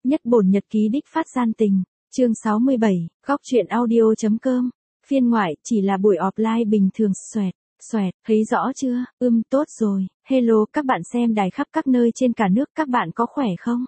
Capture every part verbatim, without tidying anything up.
Nhất bổn nhật ký đích phát gian tình, chương sáu mươi bảy, góc truyện audio.com, phiên ngoại, chỉ là buổi offline bình thường, xoẹt, xoẹt, thấy rõ chưa, ưm, tốt rồi, hello các bạn xem đài khắp các nơi trên cả nước, các bạn có khỏe không?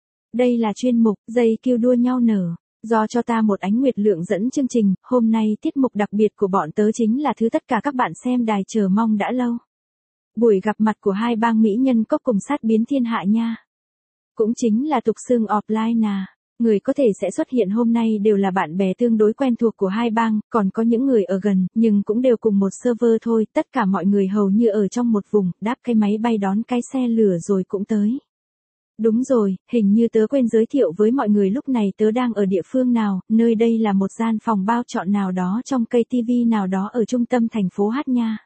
Đây là chuyên mục, dây kêu đua nhau nở, do cho ta một ánh nguyệt lượng dẫn chương trình, hôm nay tiết mục đặc biệt của bọn tớ chính là thứ tất cả các bạn xem đài chờ mong đã lâu. Buổi gặp mặt của hai bang mỹ nhân có cùng sát biến thiên hạ nha. Cũng chính là tục xưng offline nà. Người có thể sẽ xuất hiện hôm nay đều là bạn bè tương đối quen thuộc của hai bang, còn có những người ở gần, nhưng cũng đều cùng một server thôi, tất cả mọi người hầu như ở trong một vùng, đáp cái máy bay đón cái xe lửa rồi cũng tới. Đúng rồi, hình như tớ quên giới thiệu với mọi người lúc này tớ đang ở địa phương nào, nơi đây là một gian phòng bao trọn nào đó trong cây tivi nào đó ở trung tâm thành phố Hát nha.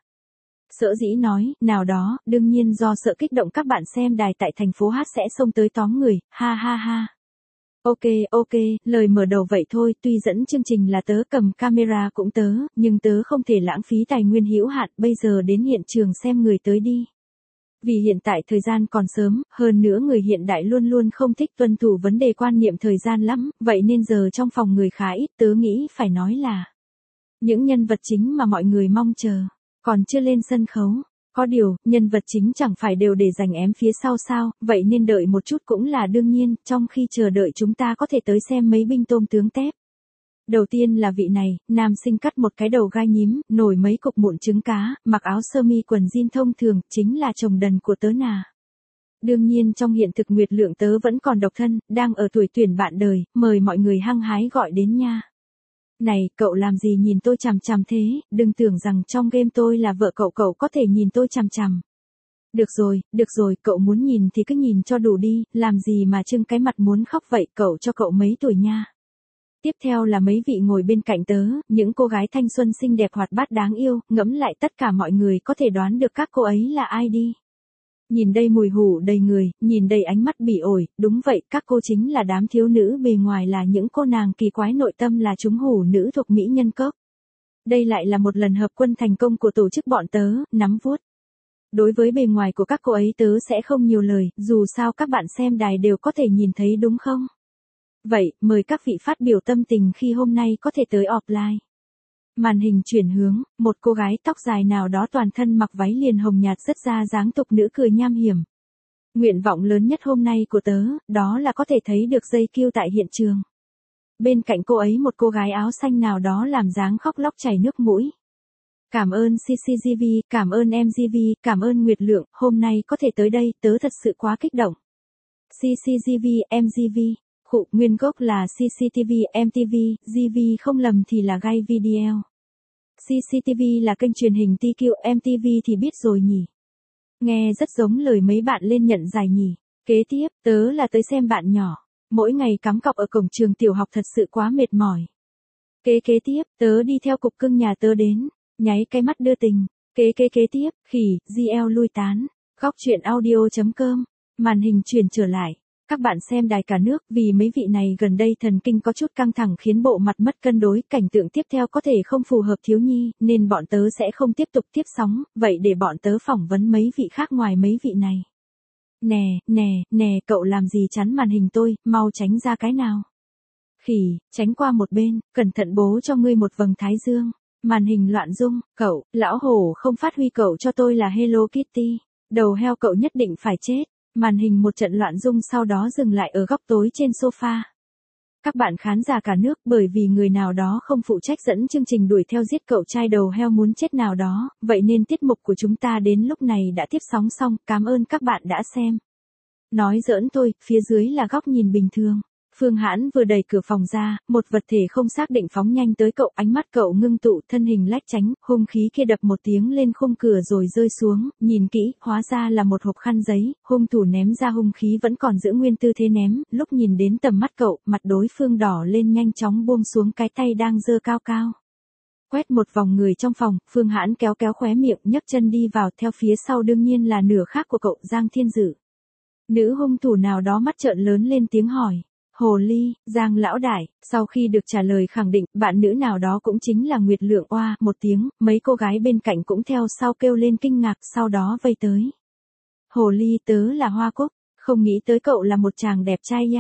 Sở dĩ nói, nào đó, đương nhiên do sợ kích động các bạn xem đài tại thành phố Hát sẽ xông tới tóm người, ha ha ha. Ok, ok, lời mở đầu vậy thôi, tuy dẫn chương trình là tớ cầm camera cũng tớ, nhưng tớ không thể lãng phí tài nguyên hữu hạn, bây giờ đến hiện trường xem người tới đi. Vì hiện tại thời gian còn sớm, hơn nữa người hiện đại luôn luôn không thích tuân thủ vấn đề quan niệm thời gian lắm, vậy nên giờ trong phòng người khá ít, tớ nghĩ phải nói là những nhân vật chính mà mọi người mong chờ, còn chưa lên sân khấu. Có điều, nhân vật chính chẳng phải đều để dành ém phía sau sao, vậy nên đợi một chút cũng là đương nhiên, trong khi chờ đợi chúng ta có thể tới xem mấy binh tôm tướng tép. Đầu tiên là vị này, nam sinh cắt một cái đầu gai nhím, nổi mấy cục mụn trứng cá, mặc áo sơ mi quần jean thông thường, chính là chồng đần của tớ nà. Đương nhiên trong hiện thực nguyệt lượng tớ vẫn còn độc thân, đang ở tuổi tuyển bạn đời, mời mọi người hăng hái gọi đến nha. Này, cậu làm gì nhìn tôi chằm chằm thế, đừng tưởng rằng trong game tôi là vợ cậu cậu có thể nhìn tôi chằm chằm. Được rồi, được rồi, cậu muốn nhìn thì cứ nhìn cho đủ đi, làm gì mà trưng cái mặt muốn khóc vậy, cậu cho cậu mấy tuổi nha. Tiếp theo là mấy vị ngồi bên cạnh tớ, những cô gái thanh xuân xinh đẹp hoạt bát đáng yêu, ngẫm lại tất cả mọi người có thể đoán được các cô ấy là ai đi. Nhìn đây mùi hủ đầy người, nhìn đây ánh mắt bỉ ổi, đúng vậy, các cô chính là đám thiếu nữ bề ngoài là những cô nàng kỳ quái nội tâm là chúng hủ nữ thuộc mỹ nhân cốc. Đây lại là một lần hợp quân thành công của tổ chức bọn tớ, nắm vuốt. Đối với bề ngoài của các cô ấy tớ sẽ không nhiều lời, dù sao các bạn xem đài đều có thể nhìn thấy đúng không? Vậy, mời các vị phát biểu tâm tình khi hôm nay có thể tới offline. Màn hình chuyển hướng, một cô gái tóc dài nào đó toàn thân mặc váy liền hồng nhạt rất ra dáng tục nữ cười nham hiểm. Nguyện vọng lớn nhất hôm nay của tớ, đó là có thể thấy được dây kêu tại hiện trường. Bên cạnh cô ấy một cô gái áo xanh nào đó làm dáng khóc lóc chảy nước mũi. Cảm ơn xê xê giê vê, cảm ơn em giê vê, cảm ơn Nguyệt Lượng, hôm nay có thể tới đây, tớ thật sự quá kích động. xê xê giê vê, em giê vê. Khụ, nguyên gốc là xê xê tê vê, em tê vê, giê vê không lầm thì là Gay Video. xê xê tê vê là kênh truyền hình tê quy, em tê vê thì biết rồi nhỉ. Nghe rất giống lời mấy bạn lên nhận giải nhỉ. Kế tiếp, tớ là tới xem bạn nhỏ. Mỗi ngày cắm cọc ở cổng trường tiểu học thật sự quá mệt mỏi. Kế kế tiếp, tớ đi theo cục cưng nhà tớ đến. Nháy cái mắt đưa tình. Kế kế kế tiếp, khỉ, giê lờ lui tán. Góc truyện audio.com. Màn hình chuyển trở lại. Các bạn xem đài cả nước, vì mấy vị này gần đây thần kinh có chút căng thẳng khiến bộ mặt mất cân đối, cảnh tượng tiếp theo có thể không phù hợp thiếu nhi, nên bọn tớ sẽ không tiếp tục tiếp sóng, vậy để bọn tớ phỏng vấn mấy vị khác ngoài mấy vị này. Nè, nè, nè, cậu làm gì chắn màn hình tôi, mau tránh ra cái nào. Khỉ, tránh qua một bên, cẩn thận bố cho ngươi một vầng thái dương. Màn hình loạn rung, cậu, lão hổ không phát huy cậu cho tôi là Hello Kitty, đầu heo cậu nhất định phải chết. Màn hình một trận loạn rung sau đó dừng lại ở góc tối trên sofa. Các bạn khán giả cả nước bởi vì người nào đó không phụ trách dẫn chương trình đuổi theo giết cậu trai đầu heo muốn chết nào đó, vậy nên tiết mục của chúng ta đến lúc này đã tiếp sóng xong, cảm ơn các bạn đã xem. Nói giỡn thôi, phía dưới là góc nhìn bình thường. Phương Hãn vừa đẩy cửa phòng ra, một vật thể không xác định phóng nhanh tới cậu, ánh mắt cậu ngưng tụ, thân hình lách tránh, hung khí kia đập một tiếng lên khung cửa rồi rơi xuống, nhìn kỹ, hóa ra là một hộp khăn giấy, hung thủ ném ra hung khí vẫn còn giữ nguyên tư thế ném, lúc nhìn đến tầm mắt cậu, mặt đối phương đỏ lên nhanh chóng buông xuống cái tay đang giơ cao cao. Quét một vòng người trong phòng, Phương Hãn kéo kéo khóe miệng, nhấc chân đi vào, theo phía sau đương nhiên là nửa khác của cậu, Giang Thiên Dự. Nữ hung thủ nào đó mắt trợn lớn lên tiếng hỏi. Hồ ly, Giang lão đại, sau khi được trả lời khẳng định, bạn nữ nào đó cũng chính là Nguyệt Lượng oa, một tiếng, mấy cô gái bên cạnh cũng theo sau kêu lên kinh ngạc, sau đó vây tới. Hồ ly, tớ là Hoa Cúc, không nghĩ tới cậu là một chàng đẹp trai ya.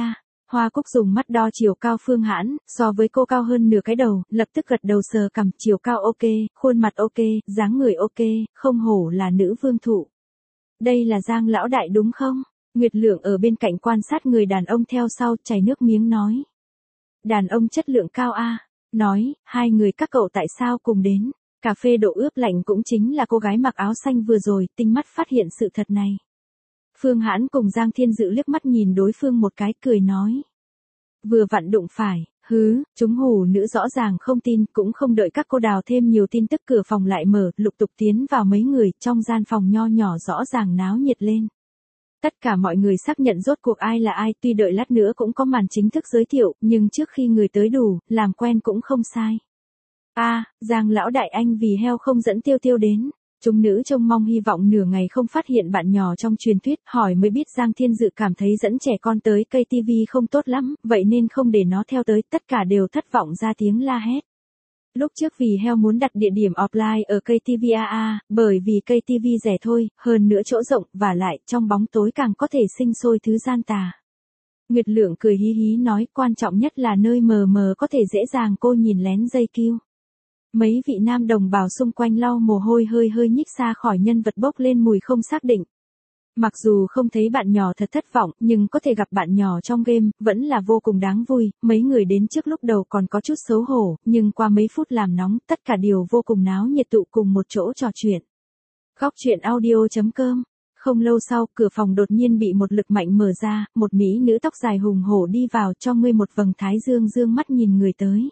Hoa Cúc dùng mắt đo chiều cao Phương Hãn, so với cô cao hơn nửa cái đầu, lập tức gật đầu sờ cằm, chiều cao ok, khuôn mặt ok, dáng người ok, không hổ là nữ vương thụ. Đây là Giang lão đại đúng không? Nguyệt Lượng ở bên cạnh quan sát người đàn ông theo sau, chảy nước miếng nói. Đàn ông chất lượng cao a. Nói, hai người các cậu tại sao cùng đến? Cà phê độ ướp lạnh cũng chính là cô gái mặc áo xanh vừa rồi, tinh mắt phát hiện sự thật này. Phương Hãn cùng Giang Thiên Dự liếc mắt nhìn đối phương một cái, cười nói. Vừa vặn đụng phải, hứ, chúng hù nữ rõ ràng không tin, cũng không đợi các cô đào thêm nhiều tin tức, cửa phòng lại mở, lục tục tiến vào mấy người, trong gian phòng nho nhỏ rõ ràng náo nhiệt lên. Tất cả mọi người xác nhận rốt cuộc ai là ai, tuy đợi lát nữa cũng có màn chính thức giới thiệu, nhưng trước khi người tới đủ, làm quen cũng không sai. A, à, Giang lão đại anh vì heo không dẫn Tiêu Tiêu đến. Chúng nữ trông mong hy vọng nửa ngày không phát hiện bạn nhỏ trong truyền thuyết, hỏi mới biết Giang Thiên Dự cảm thấy dẫn trẻ con tới cây tivi không tốt lắm, vậy nên không để nó theo tới, tất cả đều thất vọng ra tiếng la hét. Lúc trước vì heo muốn đặt địa điểm offline ở cây tivi a a, bởi vì cây tivi rẻ thôi, hơn nữa chỗ rộng, và lại trong bóng tối càng có thể sinh sôi thứ gian tà. Nguyệt Lượng cười hí hí nói, quan trọng nhất là nơi mờ mờ có thể dễ dàng cô nhìn lén dây kiu. Mấy vị nam đồng bào xung quanh lau mồ hôi hơi hơi nhích xa khỏi nhân vật bốc lên mùi không xác định. Mặc dù không thấy bạn nhỏ thật thất vọng, nhưng có thể gặp bạn nhỏ trong game, vẫn là vô cùng đáng vui. Mấy người đến trước lúc đầu còn có chút xấu hổ, nhưng qua mấy phút làm nóng, tất cả đều vô cùng náo nhiệt tụ cùng một chỗ trò chuyện. Góc chuyện audio chấm com. Không lâu sau, cửa phòng đột nhiên bị một lực mạnh mở ra, một mỹ nữ tóc dài hùng hổ đi vào, cho ngươi một vầng thái dương dương mắt nhìn người tới.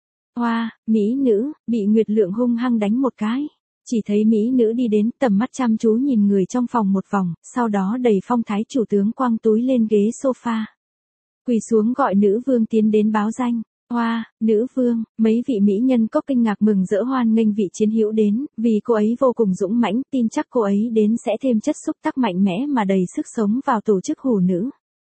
Hoa, mỹ nữ, bị Nguyệt Lượng hung hăng đánh một cái. Chỉ thấy mỹ nữ đi đến, tầm mắt chăm chú nhìn người trong phòng một vòng, sau đó đẩy phong thái chủ tướng quăng túi lên ghế sofa. Quỳ xuống gọi nữ vương tiến đến báo danh. Hoa, nữ vương, mấy vị mỹ nhân có kinh ngạc mừng rỡ hoan nghênh vị chiến hữu đến, vì cô ấy vô cùng dũng mãnh, tin chắc cô ấy đến sẽ thêm chất xúc tác mạnh mẽ mà đầy sức sống vào tổ chức hủ nữ.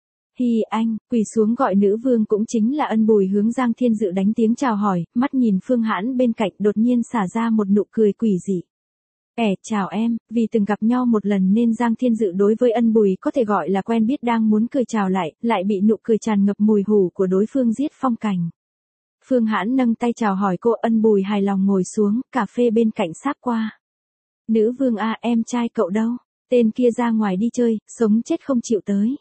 Hi anh, quỳ xuống gọi nữ vương cũng chính là Ân Bùi hướng Giang Thiên Dự đánh tiếng chào hỏi, mắt nhìn Phương Hãn bên cạnh đột nhiên xả ra một nụ cười quỷ dị. Ẻ, chào em, vì từng gặp nhau một lần nên Giang Thiên Dự đối với Ân Bùi có thể gọi là quen biết, đang muốn cười chào lại, lại bị nụ cười tràn ngập mùi hủ của đối phương giết phong cảnh. Phương Hãn nâng tay chào hỏi cô, Ân Bùi hài lòng ngồi xuống, cà phê bên cạnh sáp qua. Nữ vương a, em trai cậu đâu? Tên kia ra ngoài đi chơi, sống chết không chịu tới.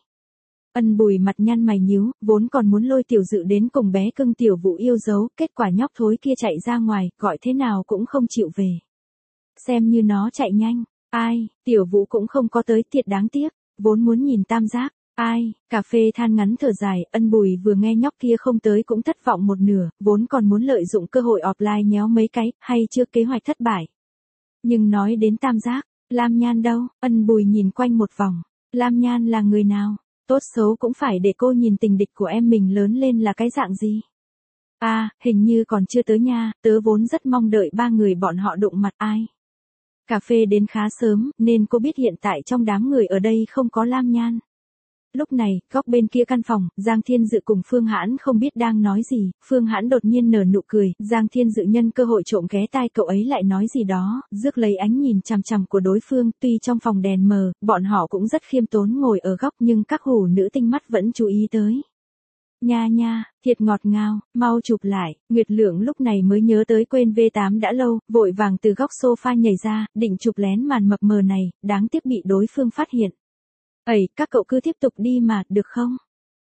Ân Bùi mặt nhăn mày nhíu, vốn còn muốn lôi Tiểu Dự đến cùng bé cưng Tiểu Vũ yêu dấu, kết quả nhóc thối kia chạy ra ngoài, gọi thế nào cũng không chịu về. Xem như nó chạy nhanh, ai, Tiểu Vũ cũng không có tới, thiệt đáng tiếc, vốn muốn nhìn tam giác, ai, cà phê than ngắn thở dài, Ân Bùi vừa nghe nhóc kia không tới cũng thất vọng một nửa, vốn còn muốn lợi dụng cơ hội offline nhéo mấy cái, hay chưa kế hoạch thất bại. Nhưng nói đến tam giác, Lam Nhan đâu, Ân Bùi nhìn quanh một vòng, Lam Nhan là người nào? Tốt xấu cũng phải để cô nhìn tình địch của em mình lớn lên là cái dạng gì. À, hình như còn chưa tới nha, tớ vốn rất mong đợi ba người bọn họ đụng mặt ai. Cà phê đến khá sớm, nên cô biết hiện tại trong đám người ở đây không có Lam Nhan. Lúc này, góc bên kia căn phòng, Giang Thiên Dự cùng Phương Hãn không biết đang nói gì, Phương Hãn đột nhiên nở nụ cười, Giang Thiên Dự nhân cơ hội trộm ghé tai cậu ấy lại nói gì đó, rước lấy ánh nhìn chằm chằm của đối phương, tuy trong phòng đèn mờ, bọn họ cũng rất khiêm tốn ngồi ở góc nhưng các hủ nữ tinh mắt vẫn chú ý tới. Nha nha, thiệt ngọt ngào, mau chụp lại, Nguyệt Lượng lúc này mới nhớ tới quên vê tám đã lâu, vội vàng từ góc sofa nhảy ra, định chụp lén màn mập mờ này, đáng tiếc bị đối phương phát hiện. Ẩy, các cậu cứ tiếp tục đi mà, được không?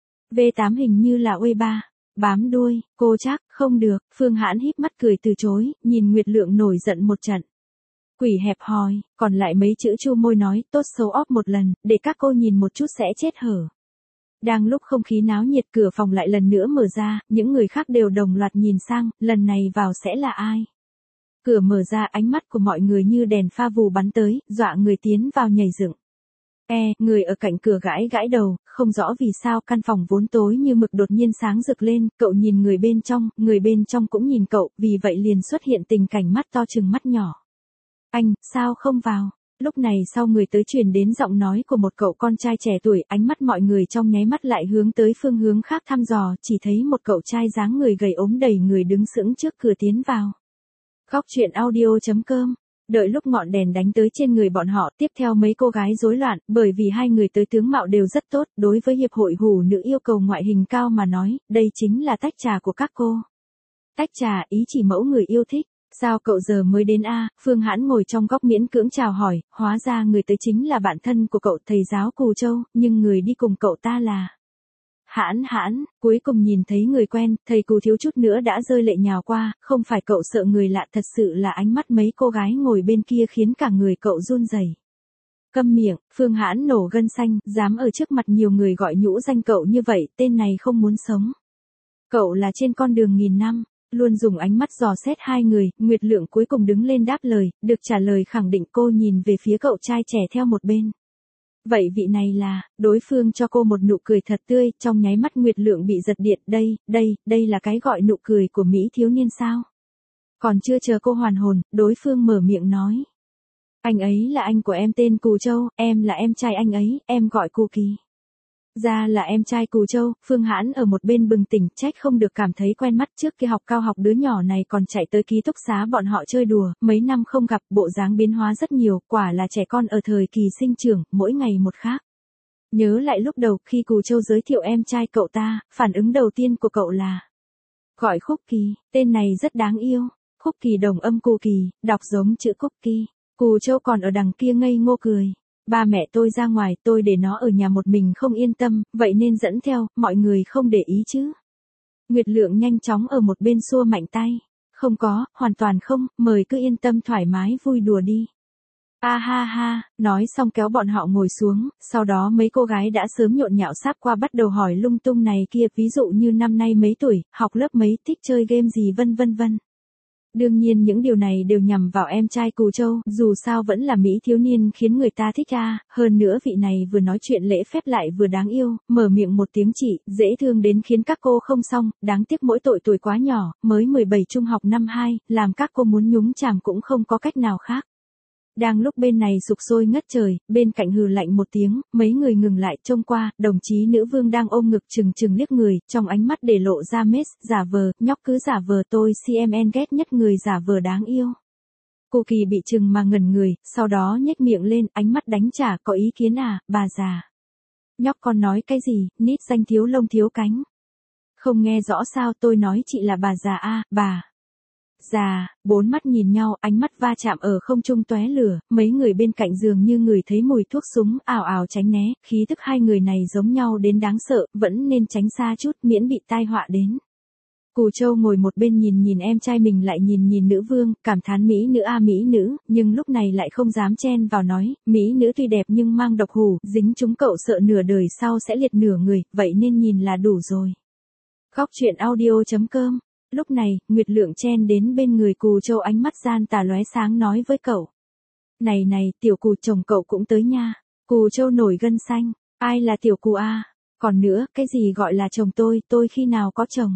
vê tám hình như là uê ba. Bám đuôi, cô chắc, không được, Phương Hãn híp mắt cười từ chối, nhìn Nguyệt Lượng nổi giận một trận. Quỷ hẹp hòi, còn lại mấy chữ chu môi nói, tốt xấu óp một lần, để các cô nhìn một chút sẽ chết hở. Đang lúc không khí náo nhiệt, cửa phòng lại lần nữa mở ra, những người khác đều đồng loạt nhìn sang, lần này vào sẽ là ai? Cửa mở ra, ánh mắt của mọi người như đèn pha vù bắn tới, dọa người tiến vào nhảy dựng. E, người ở cạnh cửa gãi gãi đầu, không rõ vì sao căn phòng vốn tối như mực đột nhiên sáng rực lên, cậu nhìn người bên trong, người bên trong cũng nhìn cậu, vì vậy liền xuất hiện tình cảnh mắt to chừng mắt nhỏ. Anh, sao không vào? Lúc này sau người tới truyền đến giọng nói của một cậu con trai trẻ tuổi, ánh mắt mọi người trong nháy mắt lại hướng tới phương hướng khác thăm dò, chỉ thấy một cậu trai dáng người gầy ốm đầy người đứng sững trước cửa tiến vào. Góc chuyện audio chấm com Đợi lúc ngọn đèn đánh tới trên người bọn họ, tiếp theo mấy cô gái rối loạn, bởi vì hai người tới tướng mạo đều rất tốt, đối với hiệp hội hủ nữ yêu cầu ngoại hình cao mà nói, đây chính là tách trà của các cô. Tách trà, ý chỉ mẫu người yêu thích. Sao cậu giờ mới đến a? Phương Hãn ngồi trong góc miễn cưỡng chào hỏi, hóa ra người tới chính là bạn thân của cậu thầy giáo Cù Châu, nhưng người đi cùng cậu ta là... Hãn Hãn, cuối cùng nhìn thấy người quen, thầy Cù thiếu chút nữa đã rơi lệ nhào qua, không phải cậu sợ người lạ, thật sự là ánh mắt mấy cô gái ngồi bên kia khiến cả người cậu run rẩy. Câm miệng, Phương Hãn nổ gân xanh, dám ở trước mặt nhiều người gọi nhũ danh cậu như vậy, tên này không muốn sống. Cậu là trên con đường nghìn năm. Luôn dùng ánh mắt dò xét hai người, Nguyệt Lượng cuối cùng đứng lên đáp lời, được trả lời khẳng định. Cô nhìn về phía cậu trai trẻ theo một bên. Vậy vị này là, đối phương cho cô một nụ cười thật tươi, trong nháy mắt Nguyệt Lượng bị giật điện, đây, đây, đây là cái gọi nụ cười của Mỹ thiếu niên sao? Còn chưa chờ cô hoàn hồn, đối phương mở miệng nói. Anh ấy là anh của em tên Cù Châu, em là em trai anh ấy, em gọi Cù Kỳ. Ra là em trai Cù Châu, Phương Hãn ở một bên bừng tỉnh, trách không được cảm thấy quen mắt. Trước kia học cao học đứa nhỏ này còn chạy tới ký túc xá bọn họ chơi đùa, mấy năm không gặp, bộ dáng biến hóa rất nhiều, quả là trẻ con ở thời kỳ sinh trưởng, mỗi ngày một khác. Nhớ lại lúc đầu khi Cù Châu giới thiệu em trai cậu ta, phản ứng đầu tiên của cậu là gọi Khúc Kỳ, tên này rất đáng yêu. Khúc Kỳ đồng âm Cù Kỳ, đọc giống chữ Cúc Kỳ. Cù Châu còn ở đằng kia ngây ngô cười. Ba mẹ tôi ra ngoài, tôi để nó ở nhà một mình không yên tâm, vậy nên dẫn theo, mọi người không để ý chứ. Nguyệt Lượng nhanh chóng ở một bên xua mạnh tay. Không có, hoàn toàn không, mời cứ yên tâm thoải mái vui đùa đi. A ha ha, nói xong kéo bọn họ ngồi xuống, sau đó mấy cô gái đã sớm nhộn nhạo sáp qua bắt đầu hỏi lung tung này kia, ví dụ như năm nay mấy tuổi, học lớp mấy, thích chơi game gì vân vân vân. Đương nhiên những điều này đều nhằm vào em trai Cù Châu, dù sao vẫn là Mỹ thiếu niên khiến người ta thích a, hơn nữa vị này vừa nói chuyện lễ phép lại vừa đáng yêu, mở miệng một tiếng chị, dễ thương đến khiến các cô không xong, đáng tiếc mỗi tội tuổi quá nhỏ, mới mười bảy trung học năm hai, làm các cô muốn nhúng chàm cũng không có cách nào khác. Đang lúc bên này sục sôi ngất trời, bên cạnh hừ lạnh một tiếng, mấy người ngừng lại trông qua, đồng chí nữ vương đang ôm ngực trừng trừng liếc người, trong ánh mắt để lộ ra mess, giả vờ, nhóc cứ giả vờ tôi xê em en ghét nhất người giả vờ đáng yêu. Cô Kỳ bị trừng mà ngẩn người, sau đó nhếch miệng lên, ánh mắt đánh trả, có ý kiến à, bà già. Nhóc con nói cái gì, nít danh thiếu lông thiếu cánh. Không nghe rõ sao, tôi nói chị là bà già a, bà. Già, bốn mắt nhìn nhau, ánh mắt va chạm ở không trung tóe lửa, mấy người bên cạnh dường như người thấy mùi thuốc súng, ào ào tránh né, khí tức hai người này giống nhau đến đáng sợ, vẫn nên tránh xa chút, miễn bị tai họa đến. Cù Châu ngồi một bên nhìn nhìn em trai mình lại nhìn nhìn nữ vương, cảm thán mỹ nữ a mỹ nữ, nhưng lúc này lại không dám chen vào nói, mỹ nữ tuy đẹp nhưng mang độc hủ, dính chúng cậu sợ nửa đời sau sẽ liệt nửa người, vậy nên nhìn là đủ rồi. Góc truyện audio chấm com. Lúc này, Nguyệt Lượng chen đến bên người Cù Châu, ánh mắt gian tà lóe sáng nói với cậu. Này này, tiểu Cù chồng cậu cũng tới nha. Cù Châu nổi gân xanh, ai là tiểu Cù a? Còn nữa, cái gì gọi là chồng tôi, tôi khi nào có chồng?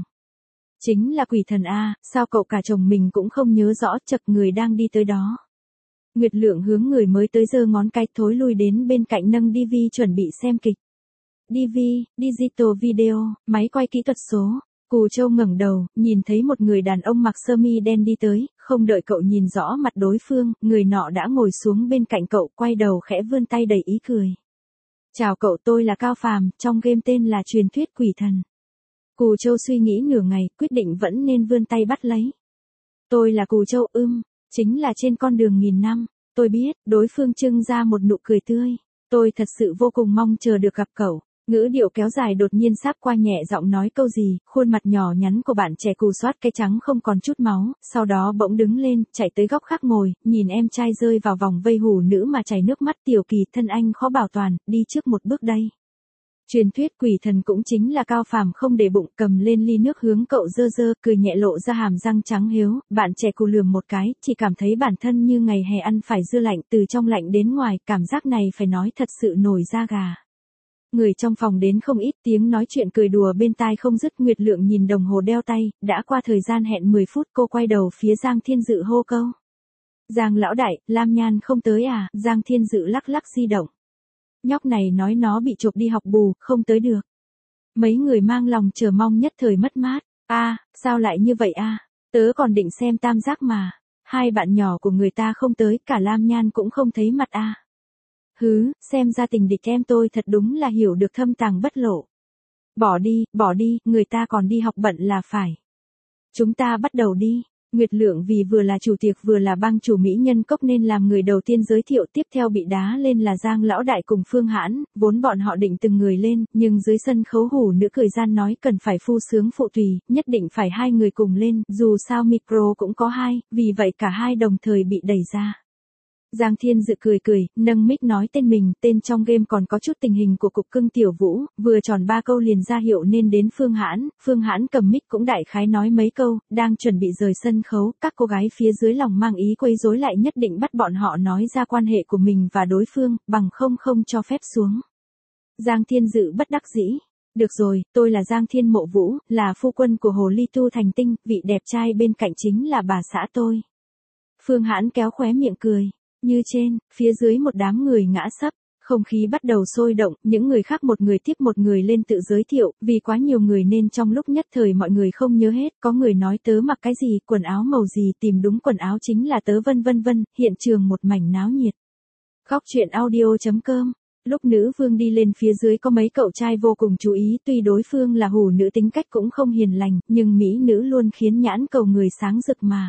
Chính là quỷ thần a, sao cậu cả chồng mình cũng không nhớ rõ, chật người đang đi tới đó. Nguyệt Lượng hướng người mới tới giơ ngón cái thối lui đến bên cạnh nâng đê vê chuẩn bị xem kịch. đê vê, Digital Video, máy quay kỹ thuật số. Cù Châu ngẩng đầu, nhìn thấy một người đàn ông mặc sơ mi đen đi tới, không đợi cậu nhìn rõ mặt đối phương, người nọ đã ngồi xuống bên cạnh cậu, quay đầu khẽ vươn tay đầy ý cười. Chào cậu, tôi là Cao Phàm, trong game tên là Truyền thuyết quỷ thần. Cù Châu suy nghĩ nửa ngày, quyết định vẫn nên vươn tay bắt lấy. Tôi là Cù Châu, ưm, chính là trên con đường nghìn năm, tôi biết, đối phương trưng ra một nụ cười tươi. Tôi thật sự vô cùng mong chờ được gặp cậu. Ngữ điệu kéo dài đột nhiên sáp qua nhẹ giọng nói câu gì, khuôn mặt nhỏ nhắn của bạn trẻ Cù xoát cái trắng không còn chút máu, sau đó bỗng đứng lên, chạy tới góc khác ngồi, nhìn em trai rơi vào vòng vây hủ nữ mà chảy nước mắt. Tiểu Kỳ, thân anh khó bảo toàn, đi trước một bước đây. Truyền thuyết quỷ thần cũng chính là Cao Phàm không để bụng, cầm lên ly nước hướng cậu dơ dơ, cười nhẹ lộ ra hàm răng trắng hiếu, bạn trẻ Cù lườm một cái, chỉ cảm thấy bản thân như ngày hè ăn phải dưa lạnh, từ trong lạnh đến ngoài, cảm giác này phải nói thật sự nổi da gà. Người trong phòng đến không ít, tiếng nói chuyện cười đùa bên tai không dứt. Nguyệt Lượng nhìn đồng hồ đeo tay, đã qua thời gian hẹn mười phút, cô quay đầu phía Giang Thiên Dự hô câu. Giang lão đại, Lam Nhan không tới à? Giang Thiên Dự lắc lắc di động. Nhóc này nói nó bị chộp đi học bù, không tới được. Mấy người mang lòng chờ mong nhất thời mất mát. A, sao lại như vậy a? Tớ còn định xem tam giác mà. hai bạn nhỏ của người ta không tới, cả Lam Nhan cũng không thấy mặt a. À. Hứ, xem ra tình địch em tôi thật đúng là hiểu được thâm tàng bất lộ. Bỏ đi, bỏ đi, người ta còn đi học bận là phải. Chúng ta bắt đầu đi. Nguyệt Lượng vì vừa là chủ tiệc vừa là bang chủ mỹ nhân cốc nên làm người đầu tiên giới thiệu, tiếp theo bị đá lên là Giang Lão Đại cùng Phương Hãn, vốn bọn họ định từng người lên, nhưng dưới sân khấu hủ nữ cười gian nói cần phải phu sướng phụ tùy, nhất định phải hai người cùng lên, dù sao micro cũng có hai, vì vậy cả hai đồng thời bị đẩy ra. Giang Thiên Dự cười cười, nâng mic nói tên mình, tên trong game còn có chút tình hình của cục cưng Tiểu Vũ, vừa tròn ba câu liền ra hiệu nên đến Phương Hãn, Phương Hãn cầm mic cũng đại khái nói mấy câu, đang chuẩn bị rời sân khấu, các cô gái phía dưới lòng mang ý quấy rối lại nhất định bắt bọn họ nói ra quan hệ của mình và đối phương, bằng không không cho phép xuống. Giang Thiên Dự bất đắc dĩ. Được rồi, tôi là Giang Thiên Mộ Vũ, là phu quân của Hồ Ly Tu Thành Tinh, vị đẹp trai bên cạnh chính là bà xã tôi. Phương Hãn kéo khóe miệng cười. Như trên, phía dưới một đám người ngã sấp, không khí bắt đầu sôi động, những người khác một người tiếp một người lên tự giới thiệu, vì quá nhiều người nên trong lúc nhất thời mọi người không nhớ hết, có người nói tớ mặc cái gì, quần áo màu gì, tìm đúng quần áo chính là tớ vân vân vân, hiện trường một mảnh náo nhiệt. Góc truyện audio chấm com. Lúc nữ vương đi lên phía dưới có mấy cậu trai vô cùng chú ý, tuy đối phương là hủ nữ tính cách cũng không hiền lành, nhưng mỹ nữ luôn khiến nhãn cầu người sáng rực mà.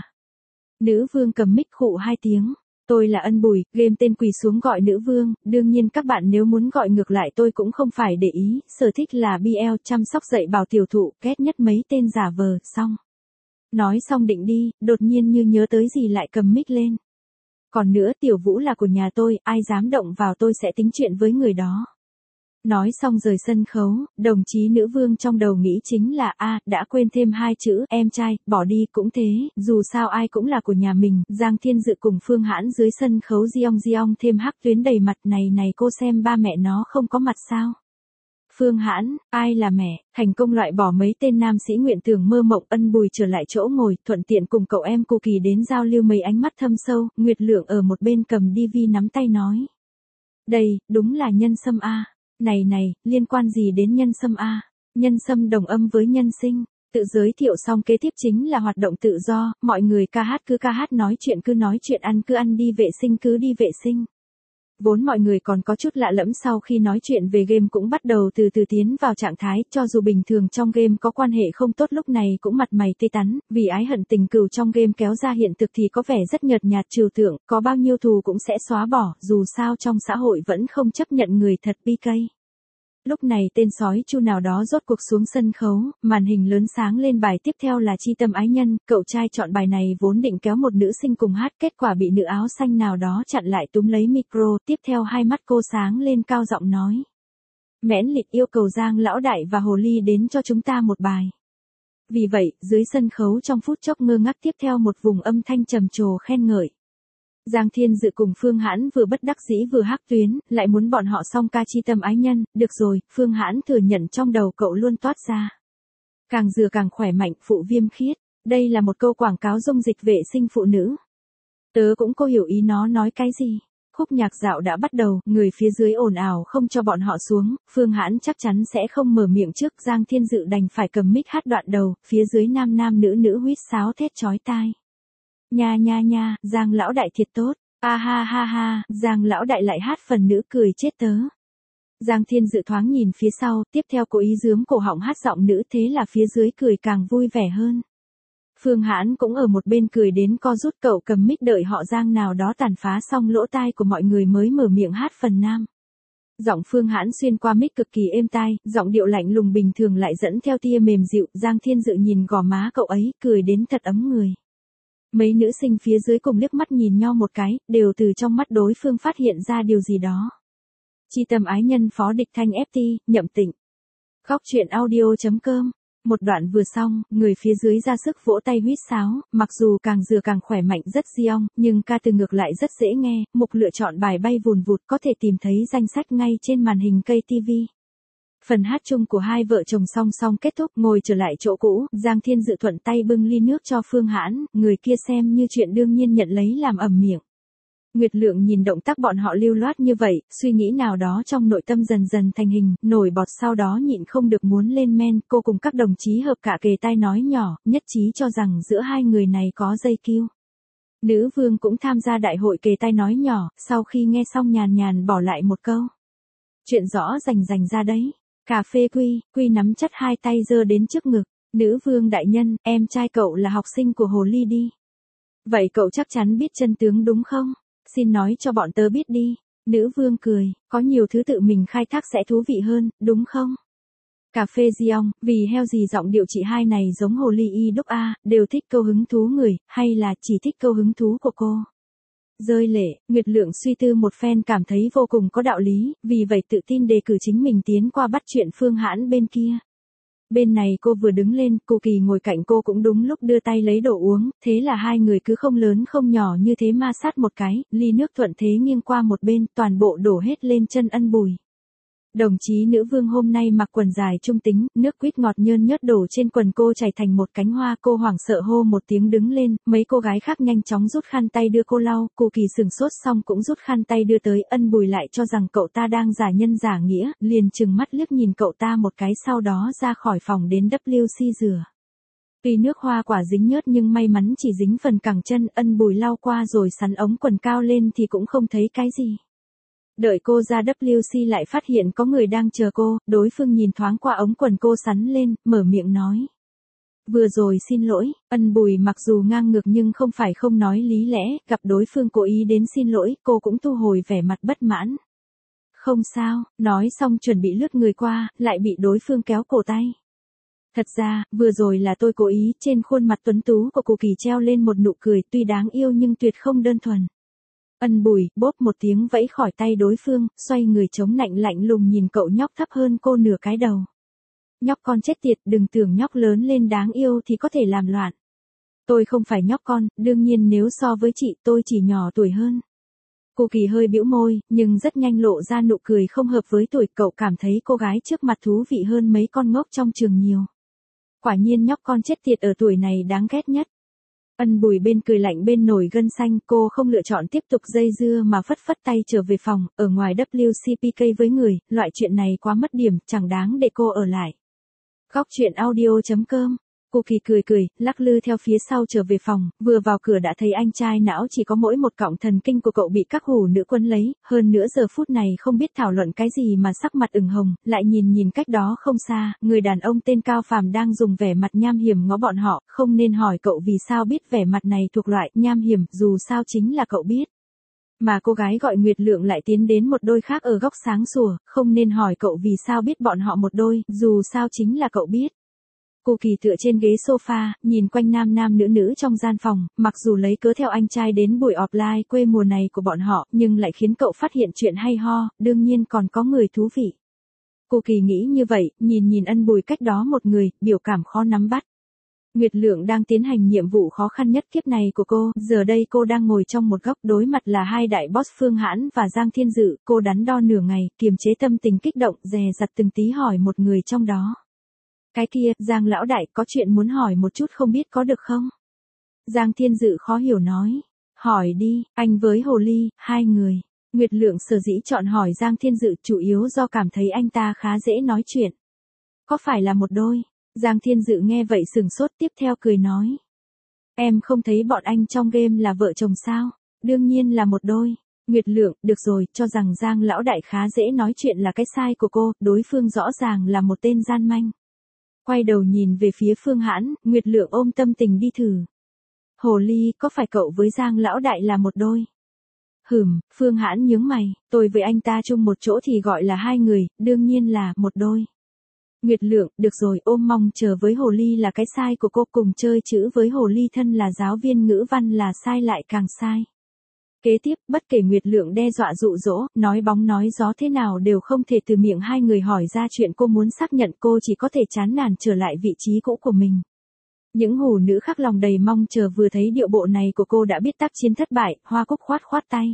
Nữ vương cầm mic khụ hai tiếng. Tôi là Ân Bùi, game tên quỳ xuống gọi nữ vương, đương nhiên các bạn nếu muốn gọi ngược lại tôi cũng không phải để ý, sở thích là bê lờ, chăm sóc dạy bảo tiểu thụ, ghét nhất mấy tên giả vờ, xong. Nói xong định đi, đột nhiên như nhớ tới gì lại cầm mic lên. Còn nữa Tiểu Vũ là của nhà tôi, ai dám động vào tôi sẽ tính chuyện với người đó. Nói xong rời sân khấu, đồng chí nữ vương trong đầu nghĩ chính là a, à, đã quên thêm hai chữ, em trai, bỏ đi cũng thế, dù sao ai cũng là của nhà mình, Giang Thiên Dự cùng Phương Hãn dưới sân khấu giong giong thêm hắc tuyến đầy mặt này này cô xem ba mẹ nó không có mặt sao. Phương Hãn, ai là mẹ, thành công loại bỏ mấy tên nam sĩ nguyện tưởng mơ mộng. Ân Bùi trở lại chỗ ngồi, thuận tiện cùng cậu em Cô Kỳ đến giao lưu mấy ánh mắt thâm sâu, Nguyệt Lượng ở một bên cầm đê vê nắm tay nói. Đây, đúng là nhân sâm a. Này này, liên quan gì đến nhân sâm a? Nhân sâm đồng âm với nhân sinh. Tự giới thiệu xong kế tiếp chính là hoạt động tự do, mọi người ca hát cứ ca hát, nói chuyện cứ nói chuyện, ăn cứ ăn, đi vệ sinh cứ đi vệ sinh. Vốn mọi người còn có chút lạ lẫm, sau khi nói chuyện về game cũng bắt đầu từ từ tiến vào trạng thái, cho dù bình thường trong game có quan hệ không tốt lúc này cũng mặt mày tươi tắn, vì ái hận tình cừu trong game kéo ra hiện thực thì có vẻ rất nhợt nhạt trừu tượng, có bao nhiêu thù cũng sẽ xóa bỏ, dù sao trong xã hội vẫn không chấp nhận người thật pê ca. Lúc này tên sói Chu nào đó rốt cuộc xuống sân khấu, màn hình lớn sáng lên bài tiếp theo là Chi Tâm Ái Nhân, cậu trai chọn bài này vốn định kéo một nữ sinh cùng hát, kết quả bị nữ áo xanh nào đó chặn lại túm lấy micro, tiếp theo hai mắt cô sáng lên cao giọng nói. Mẽn Lịch yêu cầu Giang Lão Đại và Hồ Ly đến cho chúng ta một bài. Vì vậy, dưới sân khấu trong phút chốc ngơ ngác tiếp theo một vùng âm thanh trầm trồ khen ngợi. Giang Thiên Dự cùng Phương Hãn vừa bất đắc dĩ vừa hắc tuyến, lại muốn bọn họ xong ca Chi Tâm Ái Nhân, được rồi, Phương Hãn thừa nhận trong đầu cậu luôn toát ra. Càng dừa càng khỏe mạnh, phụ viêm khiết, đây là một câu quảng cáo dung dịch vệ sinh phụ nữ. Tớ cũng cô hiểu ý nó nói cái gì. Khúc nhạc dạo đã bắt đầu, người phía dưới ồn ào không cho bọn họ xuống, Phương Hãn chắc chắn sẽ không mở miệng trước, Giang Thiên Dự đành phải cầm mic hát đoạn đầu, phía dưới nam nam nữ nữ huýt sáo thét chói tai. Nha nha nha, Giang Lão Đại thiệt tốt, a ha ha ha, Giang Lão Đại lại hát phần nữ cười chết tớ. Giang Thiên Dự thoáng nhìn phía sau, tiếp theo cố ý giướm cổ họng hát giọng nữ, thế là phía dưới cười càng vui vẻ hơn. Phương Hãn cũng ở một bên cười đến co rút, cậu cầm mic đợi họ Giang nào đó tàn phá xong lỗ tai của mọi người mới mở miệng hát phần nam. Giọng Phương Hãn xuyên qua mic cực kỳ êm tai, giọng điệu lạnh lùng bình thường lại dẫn theo tia mềm dịu, Giang Thiên Dự nhìn gò má cậu ấy, cười đến thật ấm người. Mấy nữ sinh phía dưới cùng liếc mắt nhìn nhau một cái, đều từ trong mắt đối phương phát hiện ra điều gì đó. Chi Tâm Ái Nhân phó địch thanh ép tê, Nhậm Tịnh. Góc truyện audio chấm com. Một đoạn vừa xong, người phía dưới ra sức vỗ tay huýt sáo, mặc dù càng dừa càng khỏe mạnh rất giong, nhưng ca từ ngược lại rất dễ nghe, mục lựa chọn bài bay vùn vụt có thể tìm thấy danh sách ngay trên màn hình cây ti vi. Phần hát chung của hai vợ chồng song song kết thúc, ngồi trở lại chỗ cũ, Giang Thiên Dự thuận tay bưng ly nước cho Phương Hãn, người kia xem như chuyện đương nhiên nhận lấy làm ẩm miệng. Nguyệt Lượng nhìn động tác bọn họ lưu loát như vậy, suy nghĩ nào đó trong nội tâm dần dần thành hình, nổi bọt sau đó nhịn không được muốn lên men, cô cùng các đồng chí hợp cả kề tai nói nhỏ, nhất trí cho rằng giữa hai người này có dây kiu. Nữ vương cũng tham gia đại hội kề tai nói nhỏ, sau khi nghe xong nhàn nhàn bỏ lại một câu. Chuyện rõ rành rành ra đấy. Cà phê Quy, Quy nắm chặt hai tay giơ đến trước ngực. Nữ vương đại nhân, em trai cậu là học sinh của hồ ly đi. Vậy cậu chắc chắn biết chân tướng đúng không? Xin nói cho bọn tớ biết đi. Nữ vương cười, có nhiều thứ tự mình khai thác sẽ thú vị hơn, đúng không? Cà phê Giong, vì heo gì giọng điệu chị hai này giống hồ ly y đúc a, đều thích câu hứng thú người, hay là chỉ thích câu hứng thú của cô? Rơi lệ, Nguyệt Lượng suy tư một phen cảm thấy vô cùng có đạo lý, vì vậy tự tin đề cử chính mình tiến qua bắt chuyện Phương Hãn bên kia. Bên này cô vừa đứng lên, cô Kỳ ngồi cạnh cô cũng đúng lúc đưa tay lấy đồ uống, thế là hai người cứ không lớn không nhỏ như thế ma sát một cái, ly nước thuận thế nghiêng qua một bên, toàn bộ đổ hết lên chân Ân Bùi. Đồng chí nữ vương hôm nay mặc quần dài trung tính, nước quýt ngọt nhơn nhớt đổ trên quần cô chảy thành một cánh hoa, cô hoảng sợ hô một tiếng đứng lên, mấy cô gái khác nhanh chóng rút khăn tay đưa cô lau, cô Kỳ sừng sốt xong cũng rút khăn tay đưa tới, Ân Bùi lại cho rằng cậu ta đang giả nhân giả nghĩa, liền trừng mắt liếc nhìn cậu ta một cái sau đó ra khỏi phòng đến vê xê rửa. Tuy nước hoa quả dính nhớt nhưng may mắn chỉ dính phần cẳng chân, Ân Bùi lau qua rồi sắn ống quần cao lên thì cũng không thấy cái gì. Đợi cô ra vê xê lại phát hiện có người đang chờ cô, đối phương nhìn thoáng qua ống quần cô sắn lên, mở miệng nói. Vừa rồi xin lỗi, Ân Bùi mặc dù ngang ngược nhưng không phải không nói lý lẽ, gặp đối phương cố ý đến xin lỗi, cô cũng thu hồi vẻ mặt bất mãn. Không sao, nói xong chuẩn bị lướt người qua, lại bị đối phương kéo cổ tay. Thật ra, vừa rồi là tôi cố ý, trên khuôn mặt tuấn tú của cô Kỳ treo lên một nụ cười tuy đáng yêu nhưng tuyệt không đơn thuần. Ân Bùi, bốp một tiếng vẫy khỏi tay đối phương, xoay người chống nạnh lạnh lùng nhìn cậu nhóc thấp hơn cô nửa cái đầu. Nhóc con chết tiệt, đừng tưởng nhóc lớn lên đáng yêu thì có thể làm loạn. Tôi không phải nhóc con, đương nhiên nếu so với chị tôi chỉ nhỏ tuổi hơn. Cô Kỳ hơi bĩu môi, nhưng rất nhanh lộ ra nụ cười không hợp với tuổi, cậu cảm thấy cô gái trước mặt thú vị hơn mấy con ngốc trong trường nhiều. Quả nhiên nhóc con chết tiệt ở tuổi này đáng ghét nhất. Ân Bùi bên cười lạnh bên nổi gân xanh, cô không lựa chọn tiếp tục dây dưa mà phất phất tay trở về phòng, ở ngoài vê xê pê ca với người, loại chuyện này quá mất điểm, chẳng đáng để cô ở lại. Góc chuyện audio chấm com. Cô Kỳ cười cười, lắc lư theo phía sau trở về phòng, vừa vào cửa đã thấy anh trai não chỉ có mỗi một cọng thần kinh của cậu bị các hủ nữ quấn lấy, hơn nữa giờ phút này không biết thảo luận cái gì mà sắc mặt ửng hồng, lại nhìn nhìn cách đó không xa, người đàn ông tên Cao Phàm đang dùng vẻ mặt nham hiểm ngó bọn họ, không nên hỏi cậu vì sao biết vẻ mặt này thuộc loại nham hiểm, dù sao chính là cậu biết. Mà cô gái gọi Nguyệt Lượng lại tiến đến một đôi khác ở góc sáng sủa, không nên hỏi cậu vì sao biết bọn họ một đôi, dù sao chính là cậu biết. Cô Kỳ tựa trên ghế sofa, nhìn quanh nam nam nữ nữ trong gian phòng, mặc dù lấy cớ theo anh trai đến buổi offline quê mùa này của bọn họ, nhưng lại khiến cậu phát hiện chuyện hay ho, đương nhiên còn có người thú vị. Cô Kỳ nghĩ như vậy, nhìn nhìn Ân Bùi cách đó một người, biểu cảm khó nắm bắt. Nguyệt Lượng đang tiến hành nhiệm vụ khó khăn nhất kiếp này của cô, giờ đây cô đang ngồi trong một góc đối mặt là hai đại boss Phương Hãn và Giang Thiên Dự, cô đắn đo nửa ngày, kiềm chế tâm tình kích động, dè dặt từng tí hỏi một người trong đó. Cái kia, Giang lão đại, có chuyện muốn hỏi một chút không biết có được không? Giang Thiên Dự khó hiểu nói. Hỏi đi, anh với Hồ Ly, hai người. Nguyệt Lượng sở dĩ chọn hỏi Giang Thiên Dự chủ yếu do cảm thấy anh ta khá dễ nói chuyện. Có phải là một đôi? Giang Thiên Dự nghe vậy sừng sốt tiếp theo cười nói. Em không thấy bọn anh trong game là vợ chồng sao? Đương nhiên là một đôi. Nguyệt Lượng, được rồi, cho rằng Giang lão đại khá dễ nói chuyện là cái sai của cô, đối phương rõ ràng là một tên gian manh. Quay đầu nhìn về phía Phương Hãn, Nguyệt Lượng ôm tâm tình đi thử. Hồ Ly, có phải cậu với Giang lão đại là một đôi? Hừm, Phương Hãn nhướng mày, tôi với anh ta chung một chỗ thì gọi là hai người, đương nhiên là một đôi. Nguyệt Lượng, được rồi, ôm mong chờ với Hồ Ly là cái sai của cô, cùng chơi chữ với Hồ Ly thân là giáo viên ngữ văn là sai lại càng sai. Kế tiếp, bất kể Nguyệt Lượng đe dọa dụ dỗ, nói bóng nói gió thế nào đều không thể từ miệng hai người hỏi ra chuyện cô muốn xác nhận, cô chỉ có thể chán nản trở lại vị trí cũ của mình. Những hủ nữ khác lòng đầy mong chờ vừa thấy điệu bộ này của cô đã biết tác chiến thất bại, Hoa Cúc khoát khoát tay.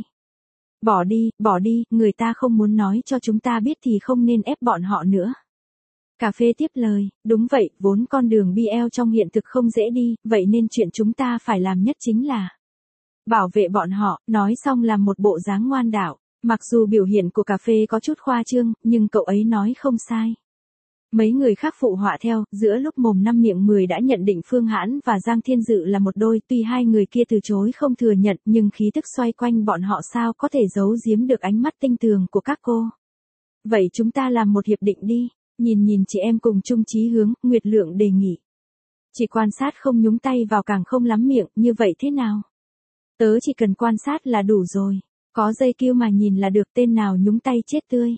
Bỏ đi, bỏ đi, người ta không muốn nói cho chúng ta biết thì không nên ép bọn họ nữa. Cà phê tiếp lời, đúng vậy, vốn con đường bê lờ trong hiện thực không dễ đi, vậy nên chuyện chúng ta phải làm nhất chính là bảo vệ bọn họ. Nói xong làm một bộ dáng ngoan đạo, mặc dù biểu hiện của cà phê có chút khoa trương, nhưng cậu ấy nói không sai. Mấy người khác phụ họa theo, giữa lúc mồm năm miệng mười đã nhận định Phương Hãn và Giang Thiên Dự là một đôi, tuy hai người kia từ chối không thừa nhận, nhưng khí tức xoay quanh bọn họ sao có thể giấu giếm được ánh mắt tinh tường của các cô. Vậy chúng ta làm một hiệp định đi, nhìn nhìn chị em cùng chung chí hướng, Nguyệt Lượng đề nghị. Chỉ quan sát không nhúng tay vào càng không lắm miệng, như vậy thế nào? Tớ chỉ cần quan sát là đủ rồi, có dây kêu mà nhìn là được, tên nào nhúng tay chết tươi.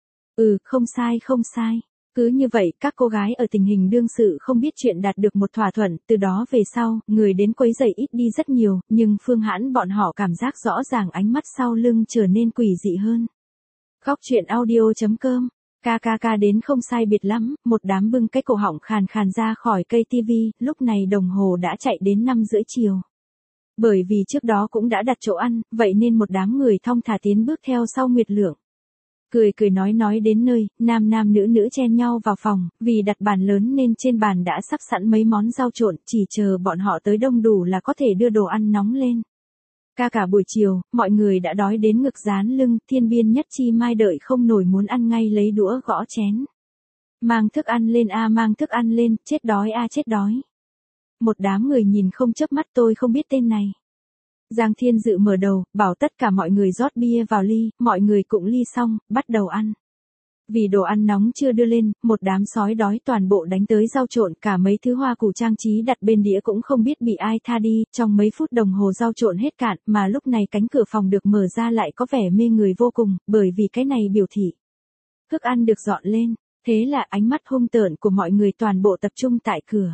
Ừ, không sai không sai. Cứ như vậy, các cô gái ở tình hình đương sự không biết chuyện đạt được một thỏa thuận, từ đó về sau, người đến quấy rầy ít đi rất nhiều, nhưng Phương Hãn bọn họ cảm giác rõ ràng ánh mắt sau lưng trở nên quỷ dị hơn. Góc truyện audio chấm com, ca ca ca đến không sai biệt lắm, một đám bưng cái cổ họng khàn khàn ra khỏi cây tivi, lúc này đồng hồ đã chạy đến năm rưỡi chiều. Bởi vì trước đó cũng đã đặt chỗ ăn, vậy nên một đám người thong thả tiến bước theo sau Nguyệt Lượng. Cười cười nói nói đến nơi, nam nam nữ nữ chen nhau vào phòng, vì đặt bàn lớn nên trên bàn đã sắp sẵn mấy món rau trộn, chỉ chờ bọn họ tới đông đủ là có thể đưa đồ ăn nóng lên. Ca cả buổi chiều, mọi người đã đói đến ngực dán lưng, Thiên Biên Nhất Chi Mai đợi không nổi muốn ăn ngay lấy đũa gõ chén. Mang thức ăn lên a mang thức ăn lên, chết đói a chết đói. Một đám người nhìn không chớp mắt, tôi không biết tên này. Giang Thiên Dự mở đầu, bảo tất cả mọi người rót bia vào ly, mọi người cũng ly xong, bắt đầu ăn. Vì đồ ăn nóng chưa đưa lên, một đám sói đói toàn bộ đánh tới rau trộn, cả mấy thứ hoa củ trang trí đặt bên đĩa cũng không biết bị ai tha đi, trong mấy phút đồng hồ rau trộn hết cạn, mà lúc này cánh cửa phòng được mở ra lại có vẻ mê người vô cùng, bởi vì cái này biểu thị. Thức ăn được dọn lên, thế là ánh mắt hung tợn của mọi người toàn bộ tập trung tại cửa.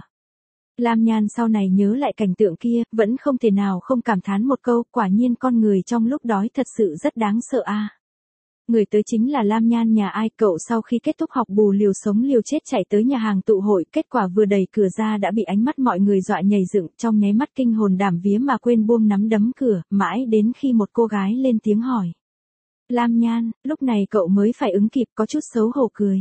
Lam Nhan sau này nhớ lại cảnh tượng kia, vẫn không thể nào không cảm thán một câu, quả nhiên con người trong lúc đói thật sự rất đáng sợ a. À. Người tới chính là Lam Nhan nhà ai, cậu sau khi kết thúc học bù liều sống liều chết chạy tới nhà hàng tụ hội, kết quả vừa đẩy cửa ra đã bị ánh mắt mọi người dọa nhảy dựng, trong nháy mắt kinh hồn đảm vía mà quên buông nắm đấm cửa, mãi đến khi một cô gái lên tiếng hỏi. Lam Nhan, lúc này cậu mới phải ứng kịp, có chút xấu hổ cười.